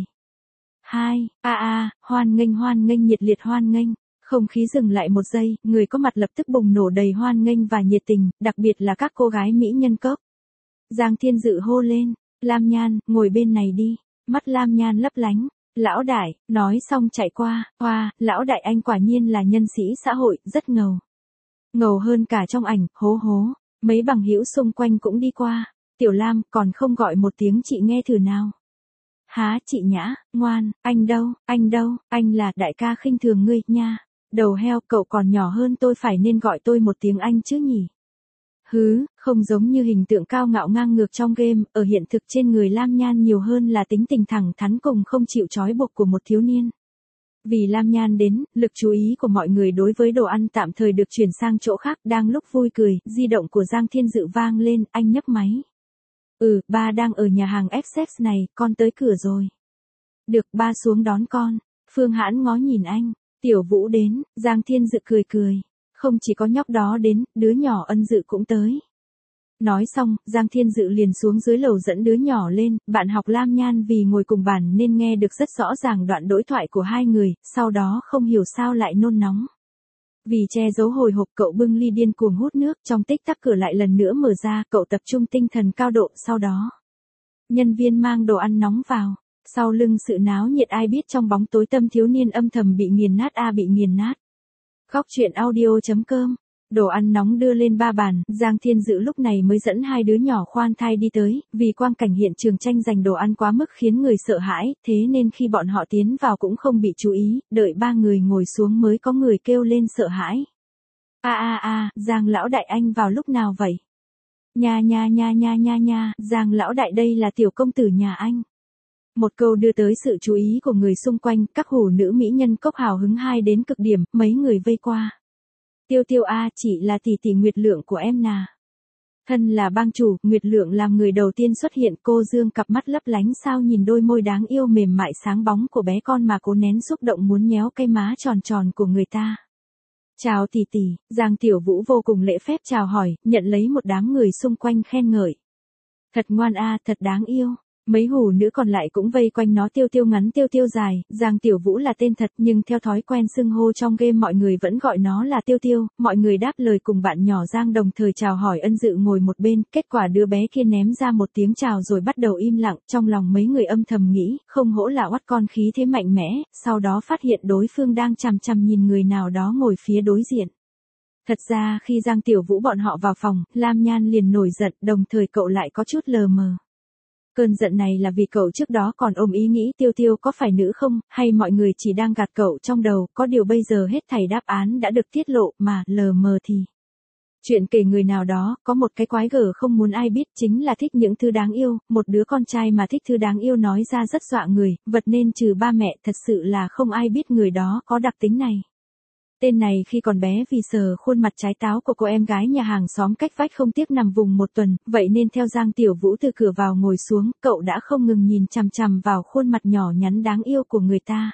Hai, a a, hoan nghênh hoan nghênh nhiệt liệt hoan nghênh. Không khí dừng lại một giây, người có mặt lập tức bùng nổ đầy hoan nghênh và nhiệt tình, đặc biệt là các cô gái mỹ nhân cốc. Giang Thiên Dự hô lên, Lam Nhan, ngồi bên này đi. Mắt Lam Nhan lấp lánh, lão đại, nói xong chạy qua, hoa, lão đại anh quả nhiên là nhân sĩ xã hội, rất ngầu. Ngầu hơn cả trong ảnh, hố hố, mấy bằng hữu xung quanh cũng đi qua, Tiểu Lam, còn không gọi một tiếng chị nghe thử nào. Há, chị Nhã, ngoan, anh đâu, anh đâu, anh là đại ca khinh thường ngươi, nha. Đầu heo, cậu còn nhỏ hơn tôi phải nên gọi tôi một tiếng anh chứ nhỉ? Hứ, không giống như hình tượng cao ngạo ngang ngược trong game, ở hiện thực trên người Lam Nhan nhiều hơn là tính tình thẳng thắn cùng không chịu trói buộc của một thiếu niên. Vì Lam Nhan đến, lực chú ý của mọi người đối với đồ ăn tạm thời được chuyển sang chỗ khác, đang lúc vui cười, di động của Giang Thiên Dự vang lên, anh nhấc máy. Ừ, ba đang ở nhà hàng ép xê này, con tới cửa rồi. Được, ba xuống đón con. Phương Hãn ngó nhìn anh. Tiểu Vũ đến, Giang Thiên Dự cười cười. Không chỉ có nhóc đó đến, đứa nhỏ Ân Dự cũng tới. Nói xong, Giang Thiên Dự liền xuống dưới lầu dẫn đứa nhỏ lên, bạn học Lam Nhan vì ngồi cùng bàn nên nghe được rất rõ ràng đoạn đối thoại của hai người, sau đó không hiểu sao lại nôn nóng. Vì che giấu hồi hộp cậu bưng ly điên cuồng hút nước, trong tích tắc cửa lại lần nữa mở ra, cậu tập trung tinh thần cao độ, sau đó. Nhân viên mang đồ ăn nóng vào. Sau lưng sự náo nhiệt ai biết trong bóng tối tâm thiếu niên âm thầm bị nghiền nát a à bị nghiền nát. Góc truyện audio chấm com. Đồ ăn nóng đưa lên ba bàn, Giang Thiên Dự lúc này mới dẫn hai đứa nhỏ khoan thai đi tới, vì quang cảnh hiện trường tranh giành đồ ăn quá mức khiến người sợ hãi, thế nên khi bọn họ tiến vào cũng không bị chú ý, đợi ba người ngồi xuống mới có người kêu lên sợ hãi. A a a, Giang lão đại anh vào lúc nào vậy? Nha nha nha nha nha nha, Giang lão đại đây là tiểu công tử nhà anh. Một câu đưa tới sự chú ý của người xung quanh, các hủ nữ mỹ nhân cốc hào hứng hai đến cực điểm, mấy người vây qua. Tiêu Tiêu a, chị là tỷ tỷ Nguyệt Lượng của em nà. Thân là bang chủ, Nguyệt Lượng làm người đầu tiên xuất hiện, cô dương cặp mắt lấp lánh sao nhìn đôi môi đáng yêu mềm mại sáng bóng của bé con mà cố nén xúc động muốn nhéo cái má tròn tròn của người ta. Chào tỷ tỷ, Giang Tiểu Vũ vô cùng lễ phép chào hỏi, nhận lấy một đám người xung quanh khen ngợi. Thật ngoan a, thật đáng yêu. Mấy hủ nữ còn lại cũng vây quanh nó Tiêu Tiêu ngắn Tiêu Tiêu dài, Giang Tiểu Vũ là tên thật nhưng theo thói quen xưng hô trong game mọi người vẫn gọi nó là Tiêu Tiêu, mọi người đáp lời cùng bạn nhỏ Giang đồng thời chào hỏi ân dự ngồi một bên, kết quả đứa bé kia ném ra một tiếng chào rồi bắt đầu im lặng, trong lòng mấy người âm thầm nghĩ, không hổ là oắt con khí thế mạnh mẽ, sau đó phát hiện đối phương đang chằm chằm nhìn người nào đó ngồi phía đối diện. Thật ra khi Giang Tiểu Vũ bọn họ vào phòng, Lam Nhan liền nổi giận, đồng thời cậu lại có chút lờ mờ. Cơn giận này là vì cậu trước đó còn ôm ý nghĩ Tiêu Tiêu có phải nữ không, hay mọi người chỉ đang gạt cậu trong đầu, có điều bây giờ hết thảy đáp án đã được tiết lộ, mà lờ mờ thì. Chuyện kể người nào đó, có một cái quái gở không muốn ai biết chính là thích những thứ đáng yêu, một đứa con trai mà thích thứ đáng yêu nói ra rất dọa người, vật nên trừ ba mẹ thật sự là không ai biết người đó có đặc tính này. Tên này khi còn bé vì sờ khuôn mặt trái táo của cô em gái nhà hàng xóm cách vách không tiếc nằm vùng một tuần, vậy nên theo Giang Tiểu Vũ từ cửa vào ngồi xuống, cậu đã không ngừng nhìn chằm chằm vào khuôn mặt nhỏ nhắn đáng yêu của người ta.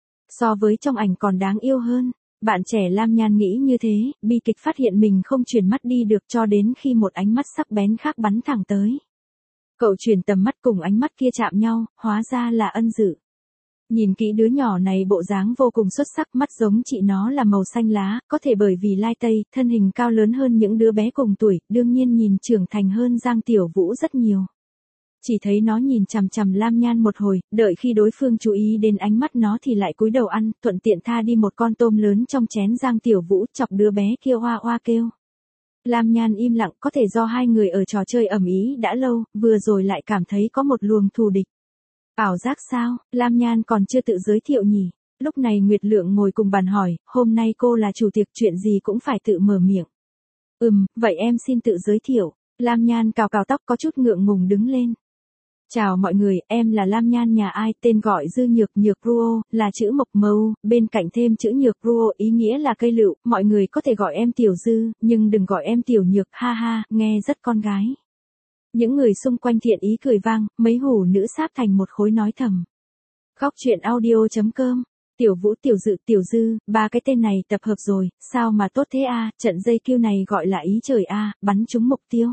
So với trong ảnh còn đáng yêu hơn, bạn trẻ Lam Nhan nghĩ như thế, bi kịch phát hiện mình không chuyển mắt đi được cho đến khi một ánh mắt sắc bén khác bắn thẳng tới. Cậu chuyển tầm mắt cùng ánh mắt kia chạm nhau, hóa ra là Ân Dự. Nhìn kỹ đứa nhỏ này bộ dáng vô cùng xuất sắc, mắt giống chị nó là màu xanh lá, có thể bởi vì lai tây, thân hình cao lớn hơn những đứa bé cùng tuổi, đương nhiên nhìn trưởng thành hơn Giang Tiểu Vũ rất nhiều. Chỉ thấy nó nhìn chằm chằm Lam Nhan một hồi, đợi khi đối phương chú ý đến ánh mắt nó thì lại cúi đầu ăn, thuận tiện tha đi một con tôm lớn trong chén Giang Tiểu Vũ, chọc đứa bé kia oa oa kêu. Lam Nhan im lặng, có thể do hai người ở trò chơi ầm ĩ đã lâu, vừa rồi lại cảm thấy có một luồng thù địch. Ảo giác sao, Lam Nhan còn chưa tự giới thiệu nhỉ? Lúc này Nguyệt Lượng ngồi cùng bàn hỏi, hôm nay cô là chủ tiệc chuyện gì cũng phải tự mở miệng. Ừm, vậy em xin tự giới thiệu. Lam Nhan cào cào tóc có chút ngượng ngùng đứng lên. Chào mọi người, em là Lam Nhan nhà ai, tên gọi Dư Nhược, Nhược Ruo, là chữ mộc mâu, bên cạnh thêm chữ Nhược Ruo ý nghĩa là cây lựu, mọi người có thể gọi em Tiểu Dư, nhưng đừng gọi em Tiểu Nhược, ha ha, nghe rất con gái. Những người xung quanh thiện ý cười vang, mấy hủ nữ sáp thành một khối nói thầm. Góc truyện audio chấm com, Tiểu Vũ, Tiểu Dự, Tiểu Dư, ba cái tên này tập hợp rồi, sao mà tốt thế a, trận dây kêu này gọi là ý trời a, bắn trúng mục tiêu.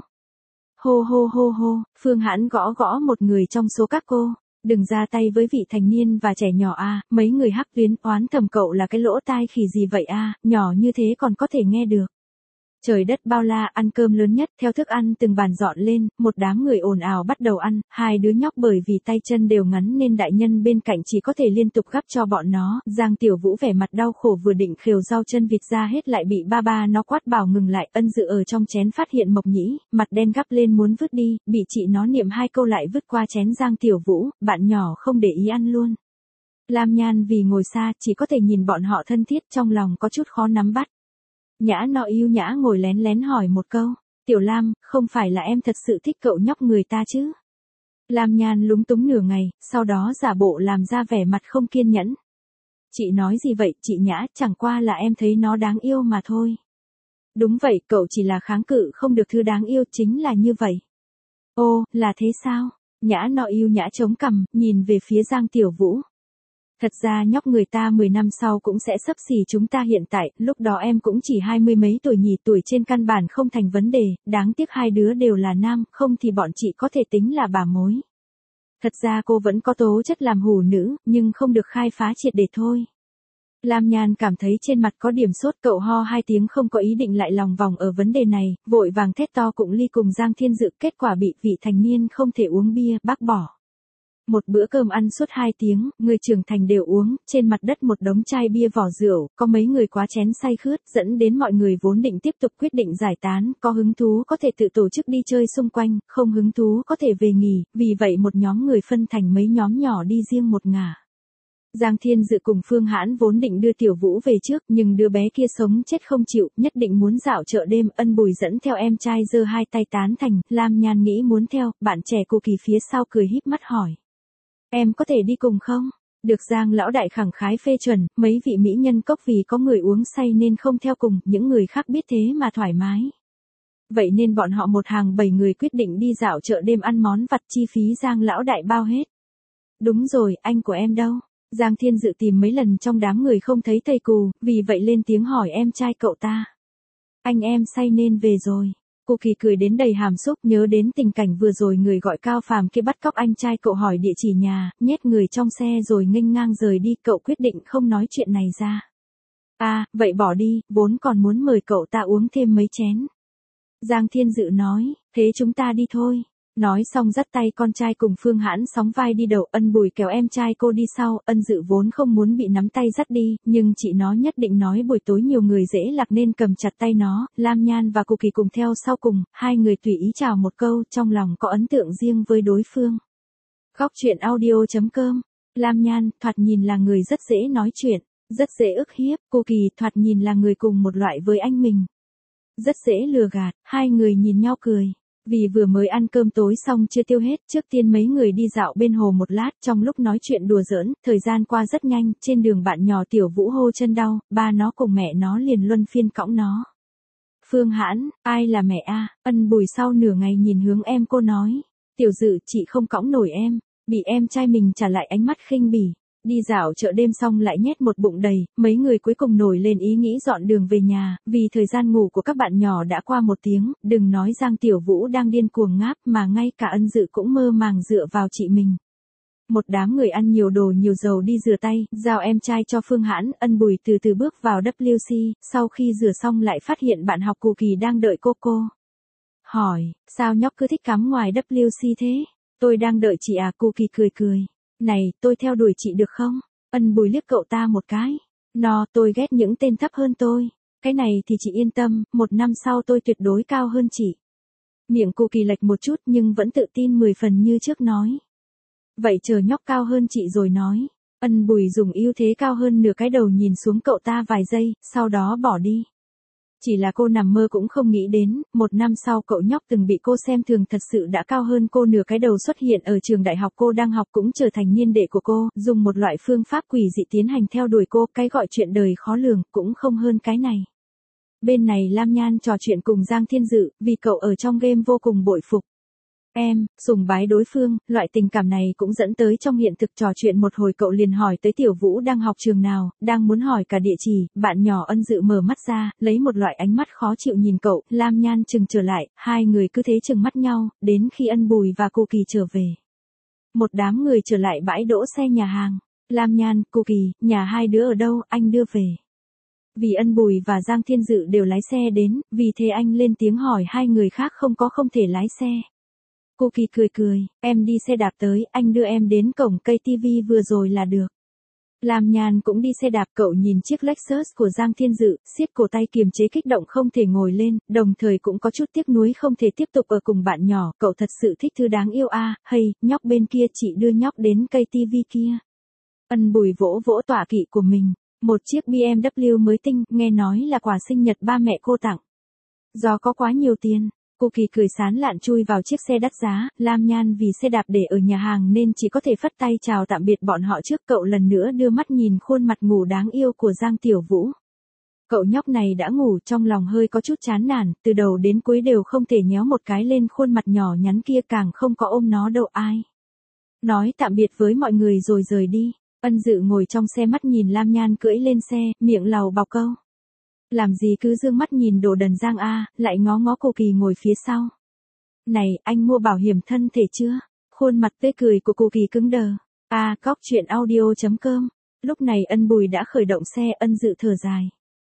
Hô hô hô hô, Phương Hãn gõ gõ một người trong số các cô, đừng ra tay với vị thành niên và trẻ nhỏ a, mấy người hắc tuyến oán thầm cậu là cái lỗ tai khỉ gì vậy a, nhỏ như thế còn có thể nghe được. Trời đất bao la, ăn cơm lớn nhất, theo thức ăn từng bàn dọn lên, một đám người ồn ào bắt đầu ăn, hai đứa nhóc bởi vì tay chân đều ngắn nên đại nhân bên cạnh chỉ có thể liên tục gắp cho bọn nó, Giang Tiểu Vũ vẻ mặt đau khổ vừa định khều rau chân vịt ra hết lại bị ba ba nó quát bảo ngừng lại, Ân Dự ở trong chén phát hiện Mộc Nhĩ, mặt đen gắp lên muốn vứt đi, bị chị nó niệm hai câu lại vứt qua chén Giang Tiểu Vũ, bạn nhỏ không để ý ăn luôn. Lam Nhan vì ngồi xa chỉ có thể nhìn bọn họ thân thiết trong lòng có chút khó nắm bắt. Nhã Nọ yêu nhã ngồi lén lén hỏi một câu, Tiểu Lam, không phải là em thật sự thích cậu nhóc người ta chứ? Lam Nhan lúng túng nửa ngày, sau đó giả bộ làm ra vẻ mặt không kiên nhẫn. Chị nói gì vậy, chị Nhã, chẳng qua là em thấy nó đáng yêu mà thôi. Đúng vậy, cậu chỉ là kháng cự không được thứ đáng yêu, chính là như vậy. Ô, là thế sao? Nhã Nọ yêu nhã chống cằm, nhìn về phía Giang Tiểu Vũ. Thật ra nhóc người ta mười năm sau cũng sẽ xấp xỉ chúng ta hiện tại, lúc đó em cũng chỉ hai mươi mấy tuổi nhỉ, tuổi trên căn bản không thành vấn đề, đáng tiếc hai đứa đều là nam, không thì bọn chị có thể tính là bà mối. Thật ra cô vẫn có tố chất làm hủ nữ, nhưng không được khai phá triệt để thôi. Lam Nhan cảm thấy trên mặt có điểm sốt, cậu ho hai tiếng không có ý định lại lòng vòng ở vấn đề này, vội vàng thét to cụng ly cùng Giang Thiên Dự, kết quả bị vị thành niên không thể uống bia, bác bỏ. Một bữa cơm ăn suốt hai tiếng, người trưởng thành đều uống, trên mặt đất một đống chai bia vỏ rượu, có mấy người quá chén say khướt, dẫn đến mọi người vốn định tiếp tục quyết định giải tán, có hứng thú có thể tự tổ chức đi chơi xung quanh, không hứng thú có thể về nghỉ, vì vậy một nhóm người phân thành mấy nhóm nhỏ đi riêng một ngả. Giang Thiên Dự cùng Phương Hãn vốn định đưa Tiểu Vũ về trước, nhưng đứa bé kia sống chết không chịu, nhất định muốn dạo chợ đêm, Ân Bùi dẫn theo em trai giơ hai tay tán thành, Lam Nhan nghĩ muốn theo, bạn trẻ cô Kỳ phía sau cười híp mắt hỏi. Em có thể đi cùng không? Được Giang lão đại khẳng khái phê chuẩn, mấy vị mỹ nhân cốc vì có người uống say nên không theo cùng, những người khác biết thế mà thoải mái. Vậy nên bọn họ một hàng bảy người quyết định đi dạo chợ đêm ăn món vặt, chi phí Giang lão đại bao hết. Đúng rồi, anh của em đâu? Giang Thiên Dự tìm mấy lần trong đám người không thấy thầy cù, vì vậy lên tiếng hỏi em trai cậu ta. Anh em say nên về rồi. Cô Kỳ cười đến đầy hàm xúc, nhớ đến tình cảnh vừa rồi người gọi Cao Phàm kia bắt cóc anh trai cậu, hỏi địa chỉ nhà, nhét người trong xe rồi nghênh ngang rời đi, cậu quyết định không nói chuyện này ra. À, vậy bỏ đi, vốn còn muốn mời cậu ta uống thêm mấy chén. Giang Thiên Dự nói, thế chúng ta đi thôi. Nói xong dắt tay con trai cùng Phương Hãn sóng vai đi đầu, Ân Bùi kéo em trai cô đi sau, Ân Dự vốn không muốn bị nắm tay dắt đi, nhưng chị nó nhất định nói buổi tối nhiều người dễ lạc nên cầm chặt tay nó, Lam Nhan và Cô Kỳ cùng theo sau cùng, hai người tùy ý chào một câu, trong lòng có ấn tượng riêng với đối phương. Góc truyện audio chấm com. Lam Nhan, thoạt nhìn là người rất dễ nói chuyện, rất dễ ức hiếp, Cô Kỳ thoạt nhìn là người cùng một loại với anh mình. Rất dễ lừa gạt, hai người nhìn nhau cười. Vì vừa mới ăn cơm tối xong chưa tiêu hết, trước tiên mấy người đi dạo bên hồ một lát, trong lúc nói chuyện đùa giỡn, thời gian qua rất nhanh, trên đường bạn nhỏ Tiểu Vũ hô chân đau, ba nó cùng mẹ nó liền luân phiên cõng nó. Phương Hãn, ai là mẹ a? Ân Bùi sau nửa ngày nhìn hướng em cô nói, Tiểu Dự chị không cõng nổi em, bị em trai mình trả lại ánh mắt khinh bỉ. Đi dạo chợ đêm xong lại nhét một bụng đầy, mấy người cuối cùng nổi lên ý nghĩ dọn đường về nhà, vì thời gian ngủ của các bạn nhỏ đã qua một tiếng, đừng nói Giang Tiểu Vũ đang điên cuồng ngáp mà ngay cả Ân Dự cũng mơ màng dựa vào chị mình. Một đám người ăn nhiều đồ nhiều dầu đi rửa tay, giao em trai cho Phương Hãn, Ân Bùi từ từ bước vào W C, sau khi rửa xong lại phát hiện bạn học Cô Kỳ đang đợi cô cô. Hỏi, sao nhóc cứ thích cắm ngoài W C thế? Tôi đang đợi chị à, Cô Kỳ cười cười. Này, tôi theo đuổi chị được không? Ân Bùi liếc cậu ta một cái. No, tôi ghét những tên thấp hơn tôi. Cái này thì chị yên tâm, một năm sau tôi tuyệt đối cao hơn chị. Miệng Cô Kỳ lệch một chút nhưng vẫn tự tin mười phần như trước nói. Vậy chờ nhóc cao hơn chị rồi nói. Ân Bùi dùng ưu thế cao hơn nửa cái đầu nhìn xuống cậu ta vài giây, sau đó bỏ đi. Chỉ là cô nằm mơ cũng không nghĩ đến, một năm sau cậu nhóc từng bị cô xem thường thật sự đã cao hơn cô nửa cái đầu xuất hiện ở trường đại học cô đang học cũng trở thành niên đệ của cô, dùng một loại phương pháp quỷ dị tiến hành theo đuổi cô, cái gọi chuyện đời khó lường cũng không hơn cái này. Bên này Lam Nhan trò chuyện cùng Giang Thiên Dự, vì cậu ở trong game vô cùng bội phục. Em, sùng bái đối phương, loại tình cảm này cũng dẫn tới trong hiện thực trò chuyện một hồi cậu liền hỏi tới Tiểu Vũ đang học trường nào, đang muốn hỏi cả địa chỉ, bạn nhỏ Ân Dự mở mắt ra, lấy một loại ánh mắt khó chịu nhìn cậu, Lam Nhan chừng trở lại, hai người cứ thế chừng mắt nhau, đến khi Ân Bùi và Cô Kỳ trở về. Một đám người trở lại bãi đỗ xe nhà hàng, Lam Nhan, Cô Kỳ, nhà hai đứa ở đâu, anh đưa về. Vì Ân Bùi và Giang Thiên Dự đều lái xe đến, vì thế anh lên tiếng hỏi hai người khác không có không thể lái xe. Cô Kỳ cười cười, em đi xe đạp tới, anh đưa em đến cổng cây tivi vừa rồi là được. Lam Nhan cũng đi xe đạp, cậu nhìn chiếc Lexus của Giang Thiên Dự, siết cổ tay kiềm chế kích động không thể ngồi lên, đồng thời cũng có chút tiếc nuối không thể tiếp tục ở cùng bạn nhỏ, cậu thật sự thích thứ đáng yêu a, à, hay, nhóc bên kia chị đưa nhóc đến cây tivi kia. Ân Bùi vỗ vỗ tọa kỵ của mình, một chiếc bê em vê mới tinh, nghe nói là quà sinh nhật ba mẹ cô tặng. Do có quá nhiều tiền. Cô Kỳ cười sán lạn chui vào chiếc xe đắt giá, Lam Nhan vì xe đạp để ở nhà hàng nên chỉ có thể phất tay chào tạm biệt bọn họ trước, cậu lần nữa đưa mắt nhìn khuôn mặt ngủ đáng yêu của Giang Tiểu Vũ. Cậu nhóc này đã ngủ, trong lòng hơi có chút chán nản, từ đầu đến cuối đều không thể nhéo một cái lên khuôn mặt nhỏ nhắn kia, càng không có ôm nó đâu ai. Nói tạm biệt với mọi người rồi rời đi, Ân Dự ngồi trong xe mắt nhìn Lam Nhan cưỡi lên xe, miệng lầu bọc câu. Làm gì cứ dương mắt nhìn đồ đần Giang a, lại ngó ngó Cô Kỳ ngồi phía sau. Này, anh mua bảo hiểm thân thể chưa? Khuôn mặt tươi cười của Cô Kỳ cứng đờ. A, góc truyện audio chấm com. Lúc này Ân Bùi đã khởi động xe, Ân Dự thở dài.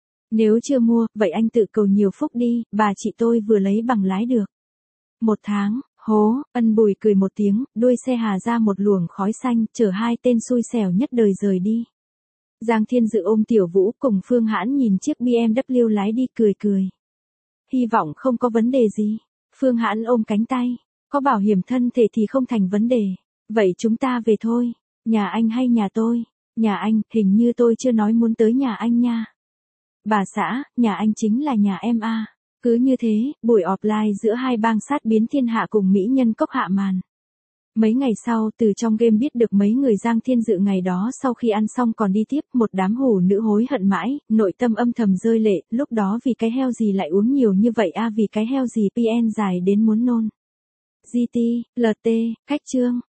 Nếu chưa mua, vậy anh tự cầu nhiều phúc đi, bà chị tôi vừa lấy bằng lái được. Một tháng, hố, Ân Bùi cười một tiếng, đuôi xe hà ra một luồng khói xanh, chở hai tên xui xẻo nhất đời rời đi. Giang Thiên Dự ôm Tiểu Vũ cùng Phương Hãn nhìn chiếc bê em vê lái đi cười cười. Hy vọng không có vấn đề gì. Phương Hãn ôm cánh tay. Có bảo hiểm thân thể thì không thành vấn đề. Vậy chúng ta về thôi. Nhà anh hay nhà tôi? Nhà anh, hình như tôi chưa nói muốn tới nhà anh nha. Bà xã, nhà anh chính là nhà em a. À. Cứ như thế, buổi offline giữa hai bang sát biến thiên hạ cùng mỹ nhân cốc hạ màn. Mấy ngày sau, từ trong game biết được mấy người Giang Thiên Dự ngày đó sau khi ăn xong còn đi tiếp, một đám hủ nữ hối hận mãi, nội tâm âm thầm rơi lệ, lúc đó vì cái heo gì lại uống nhiều như vậy a à, vì cái heo gì pê en dài đến muốn nôn. giê tê, lờ tê, khách chương.